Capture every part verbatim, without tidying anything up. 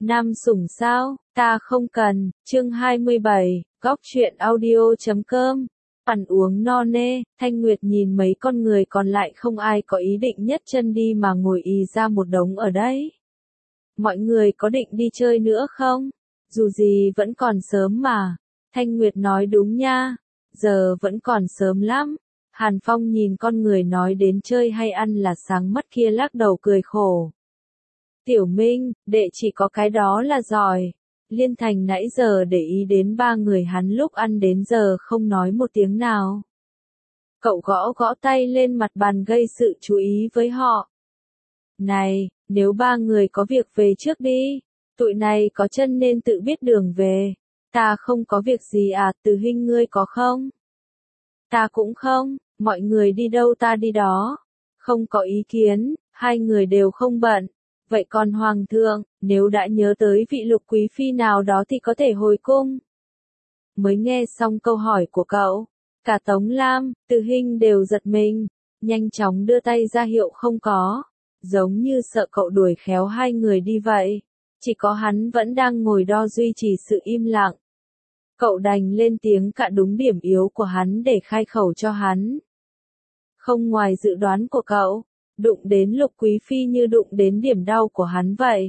Nam sủng sao, ta không cần, chương hai mươi bảy, góc truyện audio chấm com. Ăn uống no nê, Thanh Nguyệt nhìn mấy con người còn lại không ai có ý định nhấc chân đi mà ngồi ì ra một đống ở đấy. Mọi người có định đi chơi nữa không? Dù gì vẫn còn sớm mà. Thanh Nguyệt nói đúng nha, giờ vẫn còn sớm lắm. Hàn Phong nhìn con người nói đến chơi hay ăn là sáng mắt kia lắc đầu cười khổ. Tiểu Minh, đệ chỉ có cái đó là giỏi. Liên Thành nãy giờ để ý đến ba người hắn lúc ăn đến giờ không nói một tiếng nào. Cậu gõ gõ tay lên mặt bàn gây sự chú ý với họ. Này, nếu ba người có việc về trước đi, tụi này có chân nên tự biết đường về. Ta không có việc gì à, Từ Hinh ngươi có không? Ta cũng không, mọi người đi đâu ta đi đó. Không có ý kiến, hai người đều không bận. Vậy còn Hoàng thượng, nếu đã nhớ tới vị Lục quý phi nào đó thì có thể hồi cung. Mới nghe xong câu hỏi của cậu, cả Tống Lam, Từ Hinh đều giật mình, nhanh chóng đưa tay ra hiệu không có, giống như sợ cậu đuổi khéo hai người đi vậy. Chỉ có hắn vẫn đang ngồi đo duy trì sự im lặng. Cậu đành lên tiếng cạ đúng điểm yếu của hắn để khai khẩu cho hắn. Không ngoài dự đoán của cậu, đụng đến Lục quý phi như đụng đến điểm đau của hắn vậy.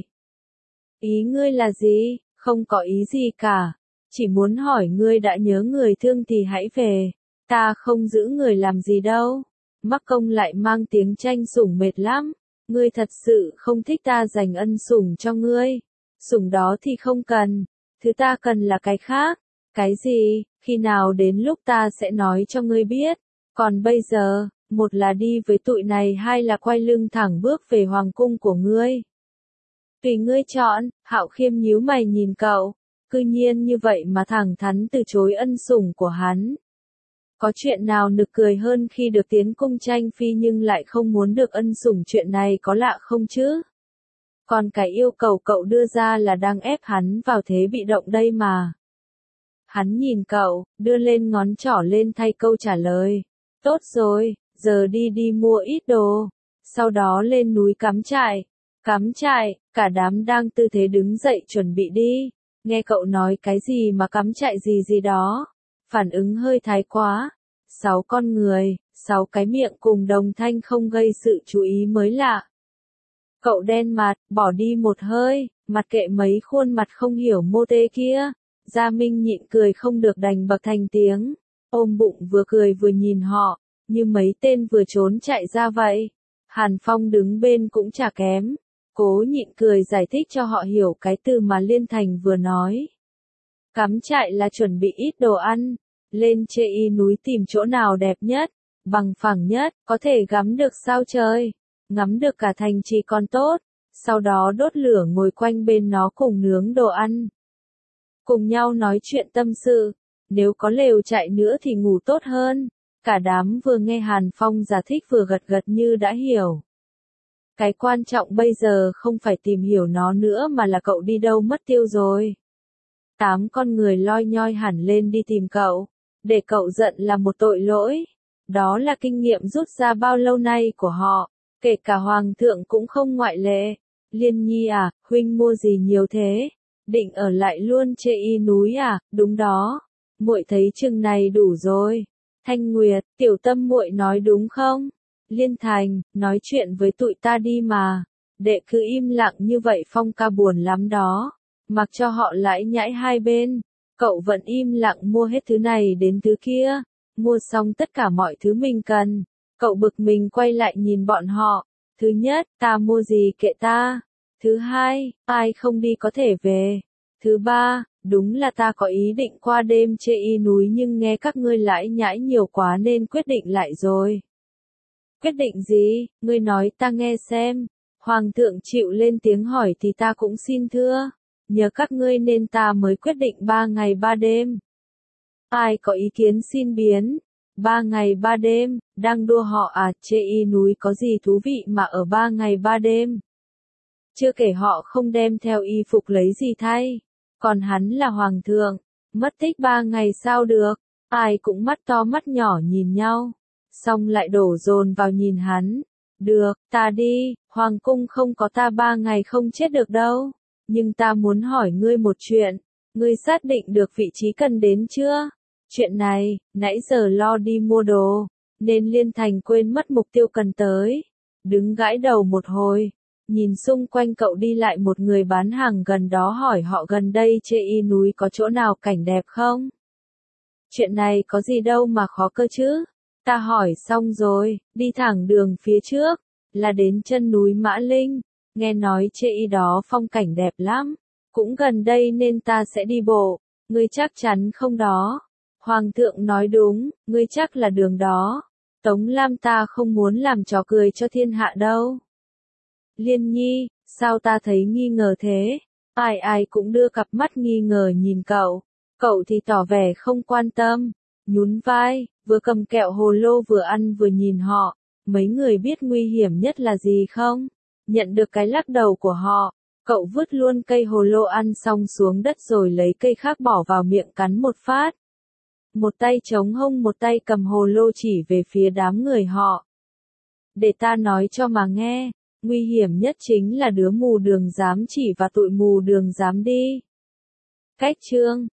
Ý ngươi là gì? Không có ý gì cả. Chỉ muốn hỏi ngươi đã nhớ người thương thì hãy về. Ta không giữ người làm gì đâu. Mắc công lại mang tiếng tranh sủng mệt lắm. Ngươi thật sự không thích ta dành ân sủng cho ngươi. Sủng đó thì không cần. Thứ ta cần là cái khác. Cái gì? Khi nào đến lúc ta sẽ nói cho ngươi biết. Còn bây giờ, một là đi với tụi này hai là quay lưng thẳng bước về hoàng cung của ngươi. Tùy ngươi chọn. Hạo Khiêm nhíu mày nhìn cậu. Cư nhiên như vậy mà thẳng thắn từ chối ân sủng của hắn. Có chuyện nào nực cười hơn khi được tiến cung tranh phi nhưng lại không muốn được ân sủng, chuyện này có lạ không chứ? Còn cái yêu cầu cậu đưa ra là đang ép hắn vào thế bị động đây mà. Hắn nhìn cậu, đưa lên ngón trỏ lên thay câu trả lời. Tốt rồi, giờ đi đi mua ít đồ. Sau đó lên núi cắm trại. Cắm trại, cả đám đang tư thế đứng dậy chuẩn bị đi. Nghe cậu nói cái gì mà cắm trại gì gì đó. Phản ứng hơi thái quá. Sáu con người, sáu cái miệng cùng đồng thanh không gây sự chú ý mới lạ. Cậu đen mặt, bỏ đi một hơi, mặt kệ mấy khuôn mặt không hiểu mô tê kia. Gia Minh nhịn cười không được đành bật thành tiếng. Ôm bụng vừa cười vừa nhìn họ, như mấy tên vừa trốn chạy ra vậy. Hàn Phong đứng bên cũng chả kém. Cố nhịn cười giải thích cho họ hiểu cái từ mà Liên Thành vừa nói. Cắm trại là chuẩn bị ít đồ ăn, lên chê y núi tìm chỗ nào đẹp nhất, bằng phẳng nhất, có thể ngắm được sao trời, ngắm được cả thành trì còn tốt, sau đó đốt lửa ngồi quanh bên nó cùng nướng đồ ăn. Cùng nhau nói chuyện tâm sự, nếu có lều trại nữa thì ngủ tốt hơn. Cả đám vừa nghe Hàn Phong giải thích vừa gật gật như đã hiểu. Cái quan trọng bây giờ không phải tìm hiểu nó nữa mà là cậu đi đâu mất tiêu rồi. Tám con người loi nhoi hẳn lên đi tìm cậu. Để cậu giận là một tội lỗi. Đó là kinh nghiệm rút ra bao lâu nay của họ. Kể cả Hoàng thượng cũng không ngoại lệ. Liên Nhi à, huynh mua gì nhiều thế? Định ở lại luôn chê y núi à? Đúng đó. Muội thấy chừng này đủ rồi. Thanh Nguyệt, tiểu tâm muội nói đúng không? Liên Thành, nói chuyện với tụi ta đi mà. Đệ cứ im lặng như vậy Phong ca buồn lắm đó. Mặc cho họ lãi nhãi hai bên. Cậu vẫn im lặng mua hết thứ này đến thứ kia. Mua xong tất cả mọi thứ mình cần. Cậu bực mình quay lại nhìn bọn họ. Thứ nhất, ta mua gì kệ ta. Thứ hai, ai không đi có thể về. Thứ ba, đúng là ta có ý định qua đêm chê y núi nhưng nghe các ngươi lãi nhãi nhiều quá nên quyết định lại rồi. Quyết định gì? Ngươi nói ta nghe xem. Hoàng thượng chịu lên tiếng hỏi thì ta cũng xin thưa. Nhờ các ngươi nên ta mới quyết định ba ngày ba đêm. Ai có ý kiến xin biến? Ba ngày ba đêm, đang đua họ à, chê y núi có gì thú vị mà ở ba ngày ba đêm. Chưa kể họ không đem theo y phục lấy gì thay. Còn hắn là hoàng thượng, mất tích ba ngày sao được. Ai cũng mắt to mắt nhỏ nhìn nhau. Xong lại đổ dồn vào nhìn hắn. Được, ta đi, hoàng cung không có ta ba ngày không chết được đâu. Nhưng ta muốn hỏi ngươi một chuyện, ngươi xác định được vị trí cần đến chưa? Chuyện này, nãy giờ lo đi mua đồ, nên Liên Thành quên mất mục tiêu cần tới. Đứng gãi đầu một hồi, nhìn xung quanh cậu đi lại một người bán hàng gần đó hỏi họ gần đây Chê Y núi có chỗ nào cảnh đẹp không? Chuyện này có gì đâu mà khó cơ chứ? Ta hỏi xong rồi, đi thẳng đường phía trước, là đến chân núi Mã Linh, nghe nói Chê Y đó phong cảnh đẹp lắm, cũng gần đây nên ta sẽ đi bộ, ngươi chắc chắn không đó? Hoàng thượng nói đúng, ngươi chắc là đường đó. Tống Lam ta không muốn làm trò cười cho thiên hạ đâu. Liên Nhi, sao ta thấy nghi ngờ thế? Ai ai cũng đưa cặp mắt nghi ngờ nhìn cậu. Cậu thì tỏ vẻ không quan tâm, nhún vai, vừa cầm kẹo hồ lô vừa ăn vừa nhìn họ. Mấy người biết nguy hiểm nhất là gì không? Nhận được cái lắc đầu của họ, cậu vứt luôn cây hồ lô ăn xong xuống đất rồi lấy cây khác bỏ vào miệng cắn một phát. Một tay chống hông một tay cầm hồ lô chỉ về phía đám người họ. Để ta nói cho mà nghe, nguy hiểm nhất chính là đứa mù đường dám chỉ và tụi mù đường dám đi. Cách chương